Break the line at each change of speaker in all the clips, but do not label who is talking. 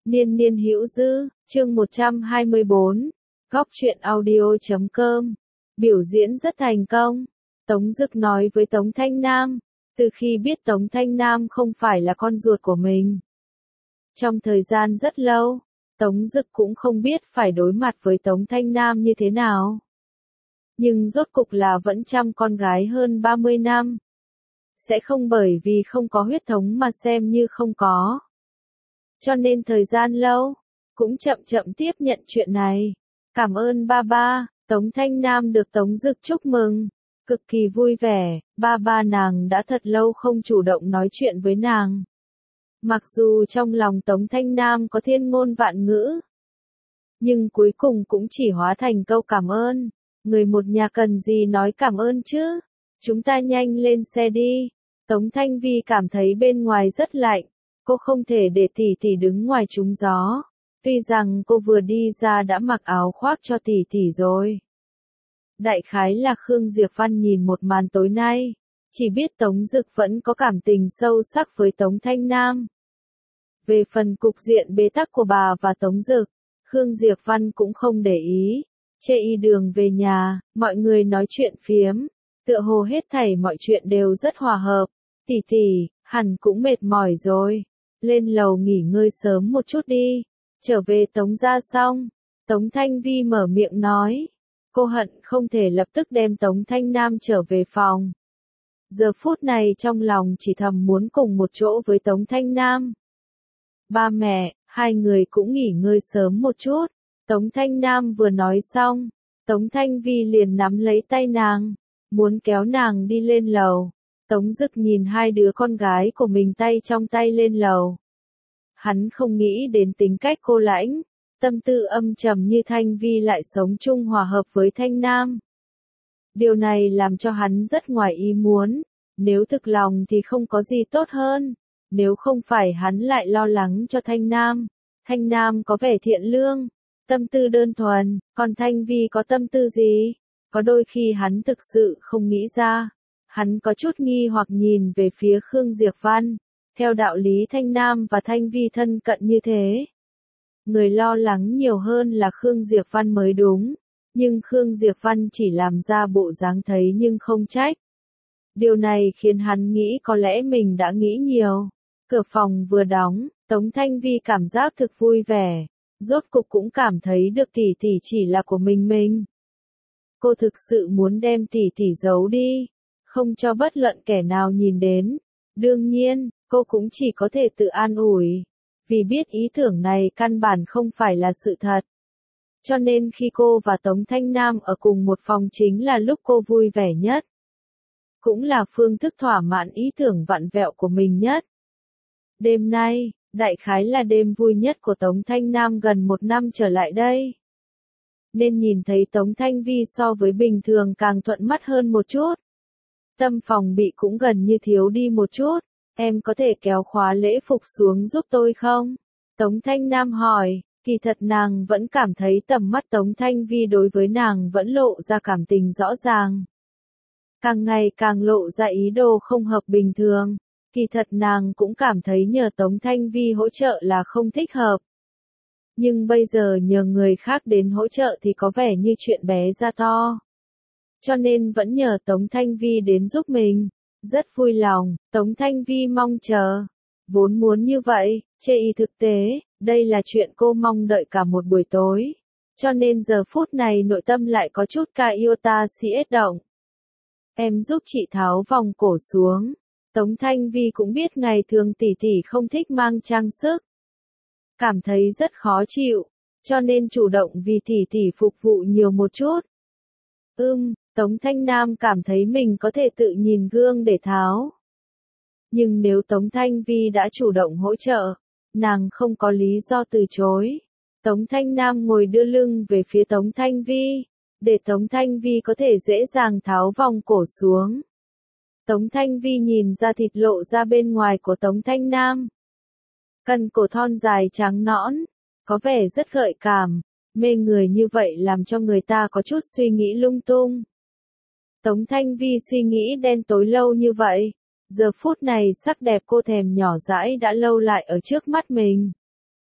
Niên niên hữu dư, chương 124, góc truyện audio.com. Biểu diễn rất thành công. Tống Dực nói với Tống Thanh Nam, từ khi biết Tống Thanh Nam không phải là con ruột của mình. Trong thời gian rất lâu, Tống Dực cũng không biết phải đối mặt với Tống Thanh Nam như thế nào. Nhưng rốt cục là vẫn chăm con gái hơn 30 năm. Sẽ không bởi vì không có huyết thống mà xem như không có. Cho nên thời gian lâu, cũng chậm chậm tiếp nhận chuyện này. Cảm ơn ba ba, Tống Thanh Nam được Tống Dực chúc mừng. Cực kỳ vui vẻ, ba ba nàng đã thật lâu không chủ động nói chuyện với nàng. Mặc dù trong lòng Tống Thanh Nam có thiên ngôn vạn ngữ, nhưng cuối cùng cũng chỉ hóa thành câu cảm ơn. Người một nhà cần gì nói cảm ơn chứ? Chúng ta nhanh lên xe đi. Tống Thanh Vi cảm thấy bên ngoài rất lạnh. Cô không thể để tỷ tỷ đứng ngoài trúng gió. Tuy rằng cô vừa đi ra đã mặc áo khoác cho tỷ tỷ rồi. Đại khái là Khương Diệp Văn nhìn một màn tối nay. Chỉ biết Tống Dực vẫn có cảm tình sâu sắc với Tống Thanh Nam. Về phần cục diện bế tắc của bà và Tống Dực, Khương Diệp Văn cũng không để ý. Chê y đường về nhà, mọi người nói chuyện phiếm. Tựa hồ hết thảy mọi chuyện đều rất hòa hợp. Tỷ tỷ, hẳn cũng mệt mỏi rồi. Lên lầu nghỉ ngơi sớm một chút đi. Trở về Tống gia xong. Tống Thanh Vi mở miệng nói. Cô hận không thể lập tức đem Tống Thanh Nam trở về phòng. Giờ phút này trong lòng chỉ thầm muốn cùng một chỗ với Tống Thanh Nam. Ba mẹ, hai người cũng nghỉ ngơi sớm một chút. Tống Thanh Nam vừa nói xong, Tống Thanh Vi liền nắm lấy tay nàng, muốn kéo nàng đi lên lầu. Tống Dực nhìn hai đứa con gái của mình tay trong tay lên lầu. Hắn không nghĩ đến tính cách cô lãnh, tâm tư âm trầm như Thanh Vi lại sống chung hòa hợp với Thanh Nam. Điều này làm cho hắn rất ngoài ý muốn, nếu thực lòng thì không có gì tốt hơn, nếu không phải hắn lại lo lắng cho Thanh Nam. Thanh Nam có vẻ thiện lương, tâm tư đơn thuần, còn Thanh Vi có tâm tư gì? Có đôi khi hắn thực sự không nghĩ ra. Hắn có chút nghi hoặc nhìn về phía Khương Diệp Văn. Theo đạo lý Thanh Nam và Thanh Vi thân cận như thế. Người lo lắng nhiều hơn là Khương Diệp Văn mới đúng. Nhưng Khương Diệp Văn chỉ làm ra bộ dáng thấy nhưng không trách. Điều này khiến hắn nghĩ có lẽ mình đã nghĩ nhiều. Cửa phòng vừa đóng, Tống Thanh Vi cảm giác thực vui vẻ. Rốt cục cũng cảm thấy được tỷ tỷ chỉ là của mình. Cô thực sự muốn đem tỷ tỷ giấu đi, không cho bất luận kẻ nào nhìn đến. Đương nhiên, cô cũng chỉ có thể tự an ủi, vì biết ý tưởng này căn bản không phải là sự thật. Cho nên khi cô và Tống Thanh Nam ở cùng một phòng chính là lúc cô vui vẻ nhất. Cũng là phương thức thỏa mãn ý tưởng vặn vẹo của mình nhất. Đêm nay, đại khái là đêm vui nhất của Tống Thanh Nam gần một năm trở lại đây. Nên nhìn thấy Tống Thanh Vi so với bình thường càng thuận mắt hơn một chút. Tâm phòng bị cũng gần như thiếu đi một chút. Em có thể kéo khóa lễ phục xuống giúp tôi không? Tống Thanh Nam hỏi. Kỳ thật nàng vẫn cảm thấy tầm mắt Tống Thanh Vi đối với nàng vẫn lộ ra cảm tình rõ ràng. Càng ngày càng lộ ra ý đồ không hợp bình thường. Kỳ thật nàng cũng cảm thấy nhờ Tống Thanh Vi hỗ trợ là không thích hợp. Nhưng bây giờ nhờ người khác đến hỗ trợ thì có vẻ như chuyện bé ra to. Cho nên vẫn nhờ Tống Thanh Vi đến giúp mình. Rất vui lòng, Tống Thanh Vi mong chờ. Vốn muốn như vậy, chê y thực tế, đây là chuyện cô mong đợi cả một buổi tối. Cho nên giờ phút này nội tâm lại có chút ca iota siết động. Em giúp chị tháo vòng cổ xuống. Tống Thanh Vi cũng biết ngày thường tỷ tỷ không thích mang trang sức. Cảm thấy rất khó chịu, cho nên chủ động vì tỷ tỷ phục vụ nhiều một chút. Tống Thanh Nam cảm thấy mình có thể tự nhìn gương để tháo. Nhưng nếu Tống Thanh Vi đã chủ động hỗ trợ, nàng không có lý do từ chối. Tống Thanh Nam ngồi đưa lưng về phía Tống Thanh Vi, để Tống Thanh Vi có thể dễ dàng tháo vòng cổ xuống. Tống Thanh Vi nhìn ra thịt lộ ra bên ngoài của Tống Thanh Nam. Cần cổ thon dài trắng nõn, có vẻ rất gợi cảm, mê người như vậy làm cho người ta có chút suy nghĩ lung tung. Tống Thanh Vi suy nghĩ đen tối lâu như vậy, giờ phút này sắc đẹp cô thèm nhỏ dãi đã lâu lại ở trước mắt mình.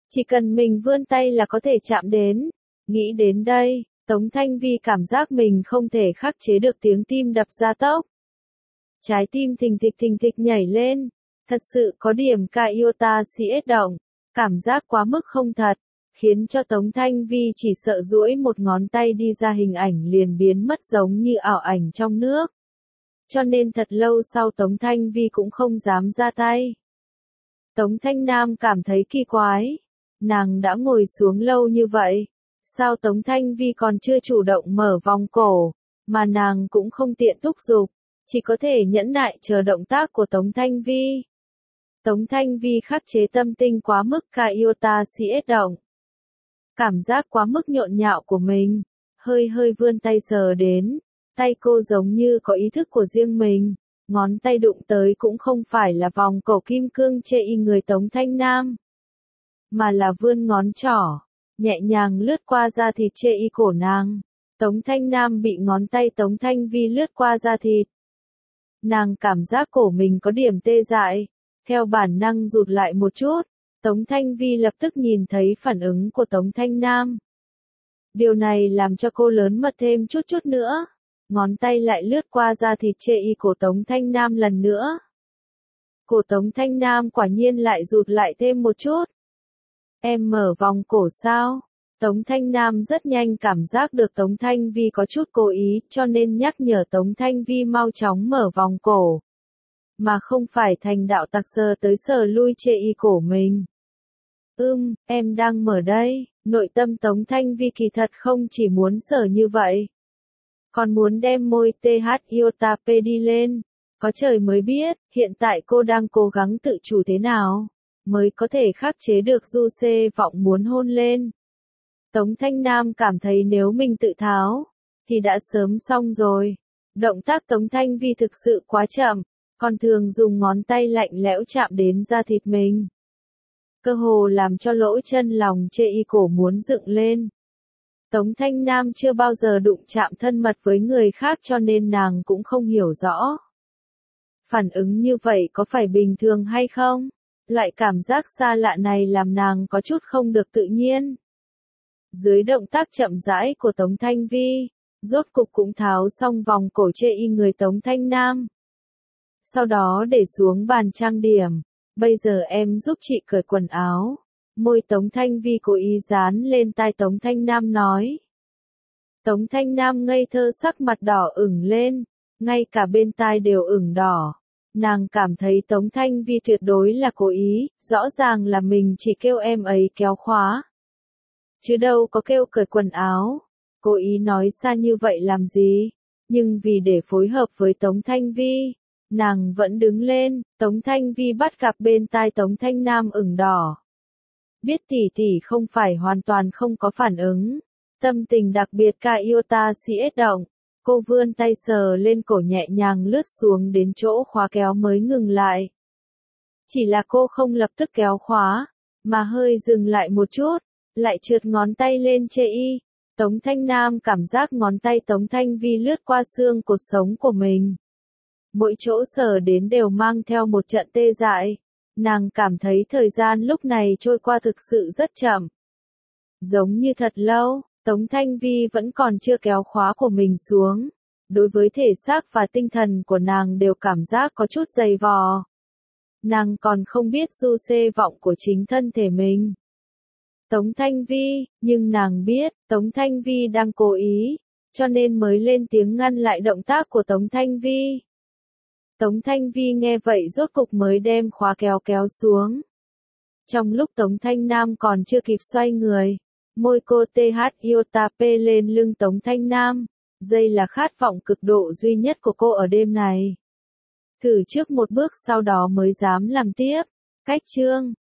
Chỉ cần mình vươn tay là có thể chạm đến. Nghĩ đến đây, Tống Thanh Vi cảm giác mình không thể khắc chế được tiếng tim đập ra tốc. Trái tim thình thịch nhảy lên. Thật sự có điểm Iota CS động. Cảm giác quá mức không thật, khiến cho Tống Thanh Vi chỉ sợ duỗi một ngón tay đi ra hình ảnh liền biến mất giống như ảo ảnh trong nước. Cho nên thật lâu sau Tống Thanh Vi cũng không dám ra tay. Tống Thanh Nam cảm thấy kỳ quái. Nàng đã ngồi xuống lâu như vậy. Sao Tống Thanh Vi còn chưa chủ động mở vòng cổ, mà nàng cũng không tiện thúc giục, chỉ có thể nhẫn nại chờ động tác của Tống Thanh Vi. Tống Thanh Vi khắc chế tâm tình quá mức Iota CS động. Cảm giác quá mức nhộn nhạo của mình, hơi vươn tay sờ đến, tay cô giống như có ý thức của riêng mình, ngón tay đụng tới cũng không phải là vòng cổ kim cương chê y người Tống Thanh Nam, mà là vươn ngón trỏ, nhẹ nhàng lướt qua da thịt chê y cổ nàng. Tống Thanh Nam bị ngón tay Tống Thanh Vi lướt qua da thịt. Nàng cảm giác cổ mình có điểm tê dại, theo bản năng rụt lại một chút. Tống Thanh Vi lập tức nhìn thấy phản ứng của Tống Thanh Nam. Điều này làm cho cô lớn mật thêm chút nữa. Ngón tay lại lướt qua da thịt chê y của Tống Thanh Nam lần nữa. Cổ Tống Thanh Nam quả nhiên lại rụt lại thêm một chút. Em mở vòng cổ sao? Tống Thanh Nam rất nhanh cảm giác được Tống Thanh Vi có chút cố ý, cho nên nhắc nhở Tống Thanh Vi mau chóng mở vòng cổ. Mà không phải thành đạo tặc sờ tới sờ lui chê y cổ mình. Em đang mở đây. Nội tâm Tống Thanh Vi kỳ thật không chỉ muốn sờ như vậy, còn muốn đem môi TH Iota P đi lên. Có trời mới biết, hiện tại cô đang cố gắng tự chủ thế nào, mới có thể khắc chế được du xê vọng muốn hôn lên. Tống Thanh Nam cảm thấy nếu mình tự tháo, thì đã sớm xong rồi. Động tác Tống Thanh Vi thực sự quá chậm, còn thường dùng ngón tay lạnh lẽo chạm đến da thịt mình. Cơ hồ làm cho lỗ chân lòng chê y cổ muốn dựng lên. Tống Thanh Nam chưa bao giờ đụng chạm thân mật với người khác cho nên nàng cũng không hiểu rõ. Phản ứng như vậy có phải bình thường hay không? Loại cảm giác xa lạ này làm nàng có chút không được tự nhiên. Dưới động tác chậm rãi của Tống Thanh Vi, rốt cục cũng tháo xong vòng cổ chê y người Tống Thanh Nam. Sau đó để xuống bàn trang điểm. Bây giờ em giúp chị cởi quần áo. Môi Tống Thanh Vi cố ý dán lên tai Tống Thanh Nam nói. Tống Thanh Nam ngây thơ sắc mặt đỏ ửng lên, ngay cả bên tai đều ửng đỏ. Nàng cảm thấy Tống Thanh Vi tuyệt đối là cố ý, rõ ràng là mình chỉ kêu em ấy kéo khóa. Chứ đâu có kêu cởi quần áo. Cố ý nói xa như vậy làm gì? Nhưng vì để phối hợp với Tống Thanh Vi, nàng vẫn đứng lên. Tống Thanh Vi bắt gặp bên tai Tống Thanh Nam ửng đỏ. Biết tỷ không phải hoàn toàn không có phản ứng. Tâm tình đặc biệt Iota CS động. Cô vươn tay sờ lên cổ nhẹ nhàng lướt xuống đến chỗ khóa kéo mới ngừng lại. Chỉ là cô không lập tức kéo khóa, mà hơi dừng lại một chút, lại trượt ngón tay lên chê y. Tống Thanh Nam cảm giác ngón tay Tống Thanh Vi lướt qua xương cột sống của mình. Mỗi chỗ sờ đến đều mang theo một trận tê dại. Nàng cảm thấy thời gian lúc này trôi qua thực sự rất chậm. Giống như thật lâu, Tống Thanh Vi vẫn còn chưa kéo khóa của mình xuống. Đối với thể xác và tinh thần của nàng đều cảm giác có chút dày vò. Nàng còn không biết du xê vọng của chính thân thể mình. Tống Thanh Vi, nhưng nàng biết, Tống Thanh Vi đang cố ý, cho nên mới lên tiếng ngăn lại động tác của Tống Thanh Vi. Tống Thanh Vi nghe vậy rốt cục mới đem khóa kéo xuống. Trong lúc Tống Thanh Nam còn chưa kịp xoay người, môi cô TH Iota P lên lưng Tống Thanh Nam. Đây là khát vọng cực độ duy nhất của cô ở đêm này. Thử trước một bước sau đó mới dám làm tiếp. Cách chương